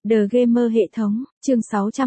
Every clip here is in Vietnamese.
The Gamer hệ thống, chương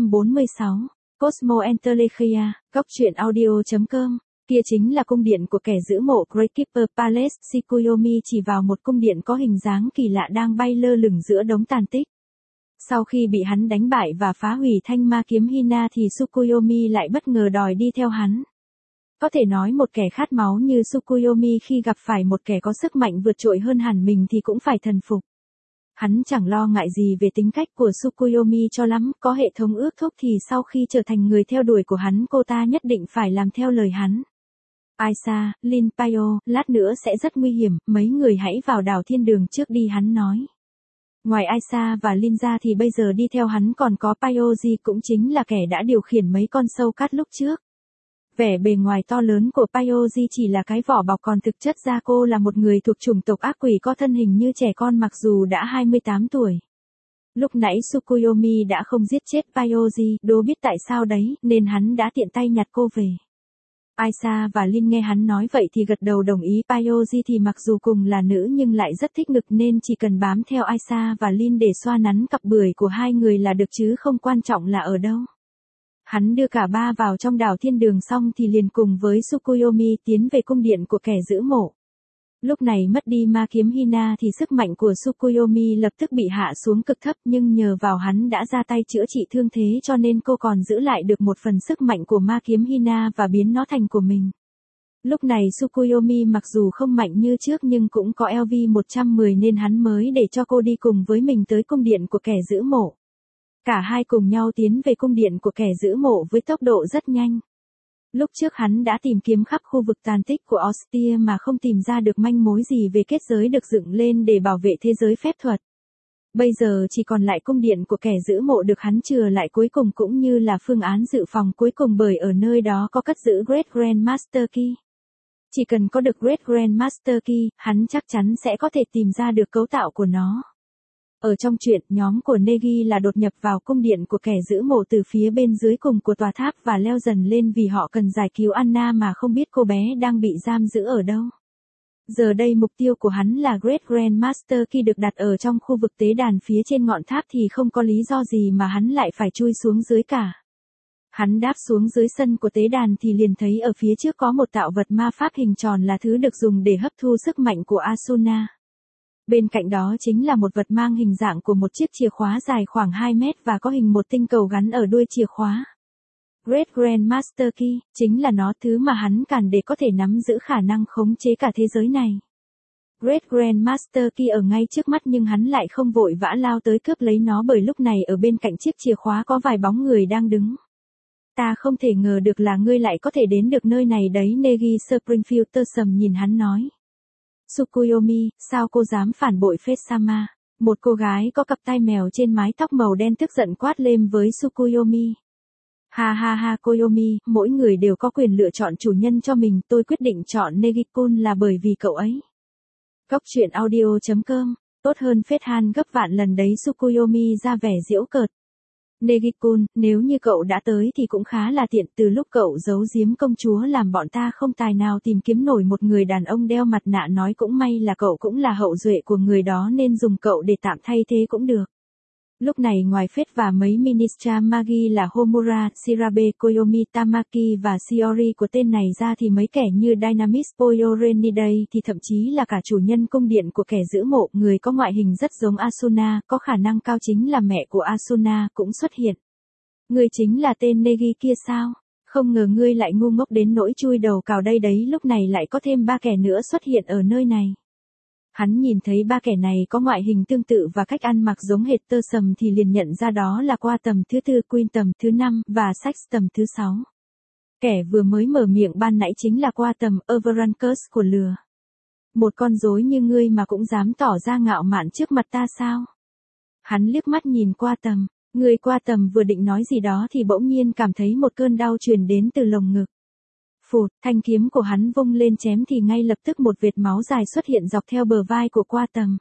646, Cosmo Entelechia, góc truyện audio.com. Kia chính là cung điện của kẻ giữ mộ Great Keeper Palace. Tsukuyomi chỉ vào một cung điện có hình dáng kỳ lạ đang bay lơ lửng giữa đống tàn tích. Sau khi bị hắn đánh bại và phá hủy thanh ma kiếm Hina thì Tsukuyomi lại bất ngờ đòi đi theo hắn. Có thể nói một kẻ khát máu như Tsukuyomi khi gặp phải một kẻ có sức mạnh vượt trội hơn hẳn mình thì cũng phải thần phục. Hắn chẳng lo ngại gì về tính cách của Tsukuyomi cho lắm, có hệ thống ước thúc thì sau khi trở thành người theo đuổi của hắn cô ta nhất định phải làm theo lời hắn. Aisa, Lin Payo, lát nữa sẽ rất nguy hiểm, mấy người hãy vào đảo thiên đường trước đi hắn nói. Ngoài Aisa và Lin ra thì bây giờ đi theo hắn còn có Payoji cũng chính là kẻ đã điều khiển mấy con sâu cát lúc trước. Vẻ bề ngoài to lớn của Payoji chỉ là cái vỏ bọc còn thực chất ra cô là một người thuộc chủng tộc ác quỷ có thân hình như trẻ con mặc dù đã 28 tuổi. Lúc nãy Tsukuyomi đã không giết chết Payoji, đố biết tại sao đấy, nên hắn đã tiện tay nhặt cô về. Aisa và Lin nghe hắn nói vậy thì gật đầu đồng ý. Payoji thì mặc dù cùng là nữ nhưng lại rất thích ngực nên chỉ cần bám theo Aisa và Lin để xoa nắn cặp bưởi của hai người là được chứ không quan trọng là ở đâu. Hắn đưa cả ba vào trong đảo thiên đường xong thì liền cùng với Tsukuyomi tiến về cung điện của kẻ giữ mộ. Lúc này mất đi ma kiếm Hina thì sức mạnh của Tsukuyomi lập tức bị hạ xuống cực thấp nhưng nhờ vào hắn đã ra tay chữa trị thương thế cho nên cô còn giữ lại được một phần sức mạnh của ma kiếm Hina và biến nó thành của mình. Lúc này Tsukuyomi mặc dù không mạnh như trước nhưng cũng có LV-110 nên hắn mới để cho cô đi cùng với mình tới cung điện của kẻ giữ mộ. Cả hai cùng nhau tiến về cung điện của kẻ giữ mộ với tốc độ rất nhanh. Lúc trước hắn đã tìm kiếm khắp khu vực tàn tích của Ostia mà không tìm ra được manh mối gì về kết giới được dựng lên để bảo vệ thế giới phép thuật. Bây giờ chỉ còn lại cung điện của kẻ giữ mộ được hắn chừa lại cuối cùng cũng như là phương án dự phòng cuối cùng bởi ở nơi đó có cất giữ Great Grandmaster Key. Chỉ cần có được Great Grandmaster Key, hắn chắc chắn sẽ có thể tìm ra được cấu tạo của nó. Ở trong truyện, nhóm của Negi là đột nhập vào cung điện của kẻ giữ mộ từ phía bên dưới cùng của tòa tháp và leo dần lên vì họ cần giải cứu Anna mà không biết cô bé đang bị giam giữ ở đâu. Giờ đây mục tiêu của hắn là Great Grandmaster Key được đặt ở trong khu vực tế đàn phía trên ngọn tháp thì không có lý do gì mà hắn lại phải chui xuống dưới cả. Hắn đáp xuống dưới sân của tế đàn thì liền thấy ở phía trước có một tạo vật ma pháp hình tròn là thứ được dùng để hấp thu sức mạnh của Asuna. Bên cạnh đó chính là một vật mang hình dạng của một chiếc chìa khóa dài khoảng 2 mét và có hình một tinh cầu gắn ở đuôi chìa khóa. Great Grandmaster Key, chính là nó thứ mà hắn cần để có thể nắm giữ khả năng khống chế cả thế giới này. Great Grandmaster Key ở ngay trước mắt nhưng hắn lại không vội vã lao tới cướp lấy nó bởi lúc này ở bên cạnh chiếc chìa khóa có vài bóng người đang đứng. Ta không thể ngờ được là ngươi lại có thể đến được nơi này đấy, Negi Springfield sầm nhìn hắn nói. Tsukuyomi, sao cô dám phản bội Phết-sama? Một cô gái có cặp tai mèo trên mái tóc màu đen tức giận quát lên với Tsukuyomi. Ha ha ha Koyomi, mỗi người đều có quyền lựa chọn chủ nhân cho mình, tôi quyết định chọn Negi-kun là bởi vì cậu ấy. Góc truyện audio.com, tốt hơn Phết-han gấp vạn lần đấy. Tsukuyomi ra vẻ giễu cợt. Negi-kun, nếu như cậu đã tới thì cũng khá là tiện, từ lúc cậu giấu giếm công chúa làm bọn ta không tài nào tìm kiếm nổi một người đàn ông đeo mặt nạ, nói cũng may là cậu cũng là hậu duệ của người đó nên dùng cậu để tạm thay thế cũng được. Lúc này ngoài Phết và mấy Ministra Magi là Homura, Shirabe, Koyomi, Tamaki và Shiori của tên này ra thì mấy kẻ như Dynamis, Poyorenidae thì thậm chí là cả chủ nhân cung điện của kẻ giữ mộ, người có ngoại hình rất giống Asuna, có khả năng cao chính là mẹ của Asuna cũng xuất hiện. Ngươi chính là tên Negi kia sao? Không ngờ ngươi lại ngu ngốc đến nỗi chui đầu cào đây đấy. Lúc này lại có thêm ba kẻ nữa xuất hiện ở nơi này. Hắn nhìn thấy ba kẻ này có ngoại hình tương tự và cách ăn mặc giống hệt tơ sầm thì liền nhận ra đó là Qua tầm thứ 4, Queen tầm thứ 5 và Sax tầm thứ 6. Kẻ vừa mới mở miệng ban nãy chính là Qua tầm Overrankers của lừa. Một con rối như ngươi mà cũng dám tỏ ra ngạo mạn trước mặt ta sao? Hắn liếc mắt nhìn Qua tầm, người Qua tầm vừa định nói gì đó thì bỗng nhiên cảm thấy một cơn đau truyền đến từ lồng ngực. Phụt, thanh kiếm của hắn vung lên chém thì ngay lập tức một vệt máu dài xuất hiện dọc theo bờ vai của Qua tầm.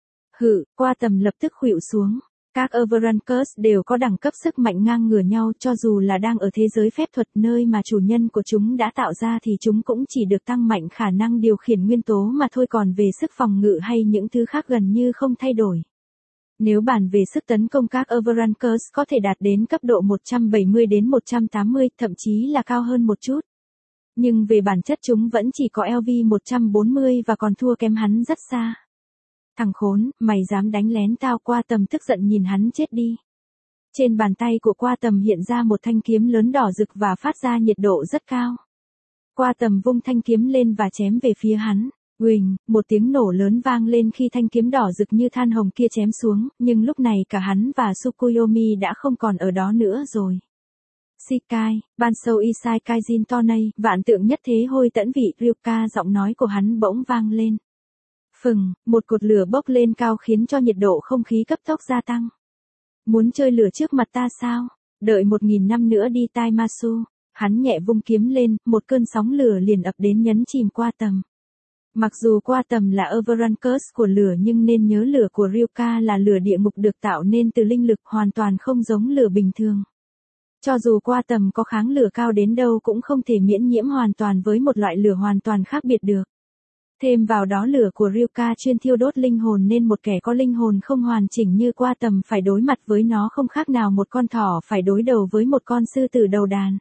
Qua tầm lập tức khuỵu xuống. Các Overrankers đều có đẳng cấp sức mạnh ngang ngửa nhau, cho dù là đang ở thế giới phép thuật nơi mà chủ nhân của chúng đã tạo ra thì chúng cũng chỉ được tăng mạnh khả năng điều khiển nguyên tố mà thôi, còn về sức phòng ngự hay những thứ khác gần như không thay đổi. Nếu bàn về sức tấn công các Overrunkers có thể đạt đến cấp độ 170 đến 180, thậm chí là cao hơn một chút. Nhưng về bản chất chúng vẫn chỉ có LV 140 và còn thua kém hắn rất xa. Thằng khốn, mày dám đánh lén tao? Qua Tầm tức giận nhìn hắn chết đi. Trên bàn tay của Qua Tầm hiện ra một thanh kiếm lớn đỏ rực và phát ra nhiệt độ rất cao. Qua Tầm vung thanh kiếm lên và chém về phía hắn. Uỳnh, một tiếng nổ lớn vang lên khi thanh kiếm đỏ rực như than hồng kia chém xuống, nhưng lúc này cả hắn và Tsukuyomi đã không còn ở đó nữa rồi. Shikai, Bansou Isai Kaijin Tonei, vạn tượng nhất thế hôi tẫn vị Ryuka, giọng nói của hắn bỗng vang lên. Phừng, một cột lửa bốc lên cao khiến cho nhiệt độ không khí cấp tốc gia tăng. Muốn chơi lửa trước mặt ta sao? Đợi 1000 năm nữa đi Taimasu. Hắn nhẹ vung kiếm lên, một cơn sóng lửa liền ập đến nhấn chìm Qua Tầm. Mặc dù Qua Tầm là Overrunkers của lửa nhưng nên nhớ lửa của Ryuka là lửa địa ngục được tạo nên từ linh lực, hoàn toàn không giống lửa bình thường. Cho dù Qua Tầm có kháng lửa cao đến đâu cũng không thể miễn nhiễm hoàn toàn với một loại lửa hoàn toàn khác biệt được. Thêm vào đó lửa của Ryuka chuyên thiêu đốt linh hồn nên một kẻ có linh hồn không hoàn chỉnh như Qua Tầm phải đối mặt với nó không khác nào một con thỏ phải đối đầu với một con sư tử đầu đàn.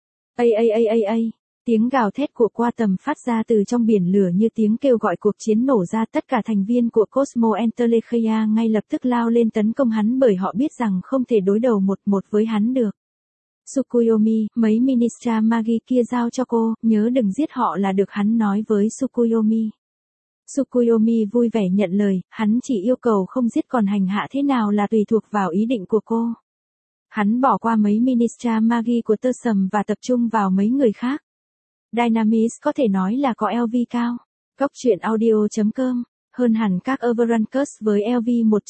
Tiếng gào thét của Qua Tầm phát ra từ trong biển lửa như tiếng kêu gọi cuộc chiến nổ ra. Tất cả thành viên của Cosmo Enterlechia ngay lập tức lao lên tấn công hắn bởi họ biết rằng không thể đối đầu một với hắn được. Tsukuyomi, mấy Ministra Magi kia giao cho cô, nhớ đừng giết họ là được, hắn nói với Tsukuyomi. Tsukuyomi vui vẻ nhận lời, hắn chỉ yêu cầu không giết, còn hành hạ thế nào là tùy thuộc vào ý định của cô. Hắn bỏ qua mấy Ministra Magi của Tơ Sầm và tập trung vào mấy người khác. Dynamis có thể nói là có LV cao. Góc truyện audio.com, hơn hẳn các Overrunkers với LV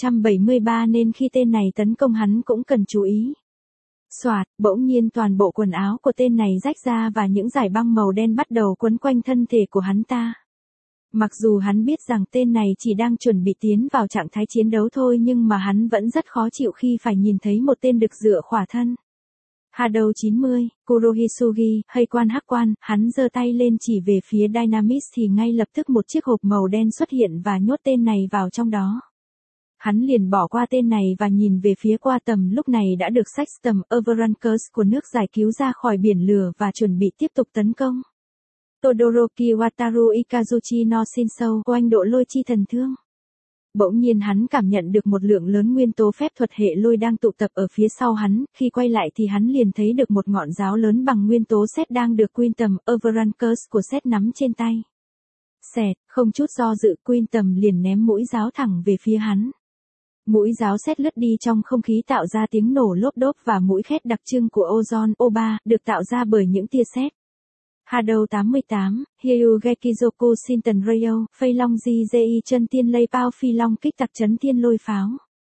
173 nên khi tên này tấn công hắn cũng cần chú ý. Soạt, bỗng nhiên toàn bộ quần áo của tên này rách ra và những dải băng màu đen bắt đầu quấn quanh thân thể của hắn ta. Mặc dù hắn biết rằng tên này chỉ đang chuẩn bị tiến vào trạng thái chiến đấu thôi nhưng mà hắn vẫn rất khó chịu khi phải nhìn thấy một tên đực dựa khỏa thân. Hadou 90, Kurohisugi, hay quan hắc quan, hắn giơ tay lên chỉ về phía Dynamis thì ngay lập tức một chiếc hộp màu đen xuất hiện và nhốt tên này vào trong đó. Hắn liền bỏ qua tên này và nhìn về phía Qua Tầm lúc này đã được Sextum Overrunkers của nước giải cứu ra khỏi biển lửa và chuẩn bị tiếp tục tấn công. Todoroki Wataru Ikazuchi no Shinsou, oanh độ lôi chi thần thương. Bỗng nhiên hắn cảm nhận được một lượng lớn nguyên tố phép thuật hệ lôi đang tụ tập ở phía sau hắn, khi quay lại thì hắn liền thấy được một ngọn giáo lớn bằng nguyên tố sét đang được Quintum Overrunkers của sét nắm trên tay. Xẹt, không chút do dự Quintum liền ném mũi giáo thẳng về phía hắn. Mũi giáo sét lướt đi trong không khí tạo ra tiếng nổ lốp đốp và mũi khét đặc trưng của Ozone O3 được tạo ra bởi những tia sét. Hadou 88, Hyugekizoku Shinton Rayo, Phây Long Ji chân tiên lây bao phi long kích tặc chấn tiên lôi pháo.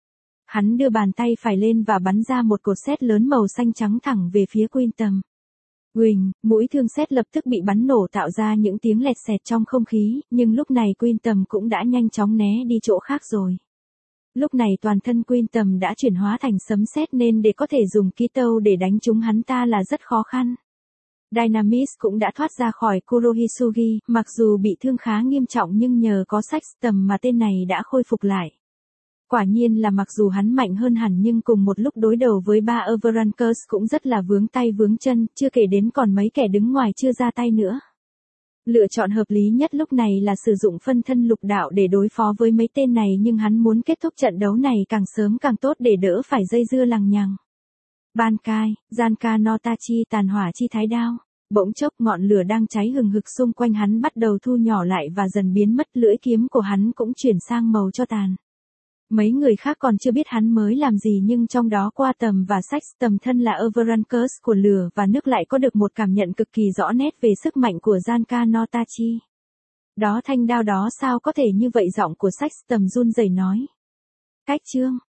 Hắn đưa bàn tay phải lên và bắn ra một cột sét lớn màu xanh trắng thẳng về phía Quintum. Uỳnh, mũi thương sét lập tức bị bắn nổ tạo ra những tiếng lẹt xẹt trong không khí, nhưng lúc này Quintum cũng đã nhanh chóng né đi chỗ khác rồi. Lúc này toàn thân Quintum đã chuyển hóa thành sấm sét nên để có thể dùng Kitô để đánh trúng hắn ta là rất khó khăn. Dynamis cũng đã thoát ra khỏi Kurohisugi, mặc dù bị thương khá nghiêm trọng nhưng nhờ có Sextum mà tên này đã khôi phục lại. Quả nhiên là mặc dù hắn mạnh hơn hẳn nhưng cùng một lúc đối đầu với 3 Overrunkers cũng rất là vướng tay vướng chân, chưa kể đến còn mấy kẻ đứng ngoài chưa ra tay nữa. Lựa chọn hợp lý nhất lúc này là sử dụng phân thân lục đạo để đối phó với mấy tên này nhưng hắn muốn kết thúc trận đấu này càng sớm càng tốt để đỡ phải dây dưa lằng nhằng. Bankai, Zanka no Tachi, tàn hỏa chi thái đao. Bỗng chốc ngọn lửa đang cháy hừng hực xung quanh hắn bắt đầu thu nhỏ lại và dần biến mất, lưỡi kiếm của hắn cũng chuyển sang màu tro tàn. Mấy người khác còn chưa biết hắn mới làm gì nhưng trong đó Qua Tầm và Sextum thân là Overrunkers của lửa và nước lại có được một cảm nhận cực kỳ rõ nét về sức mạnh của Zanka no Tachi. Đó thanh đao đó sao có thể như vậy, giọng của Sextum run rẩy nói. Cách chương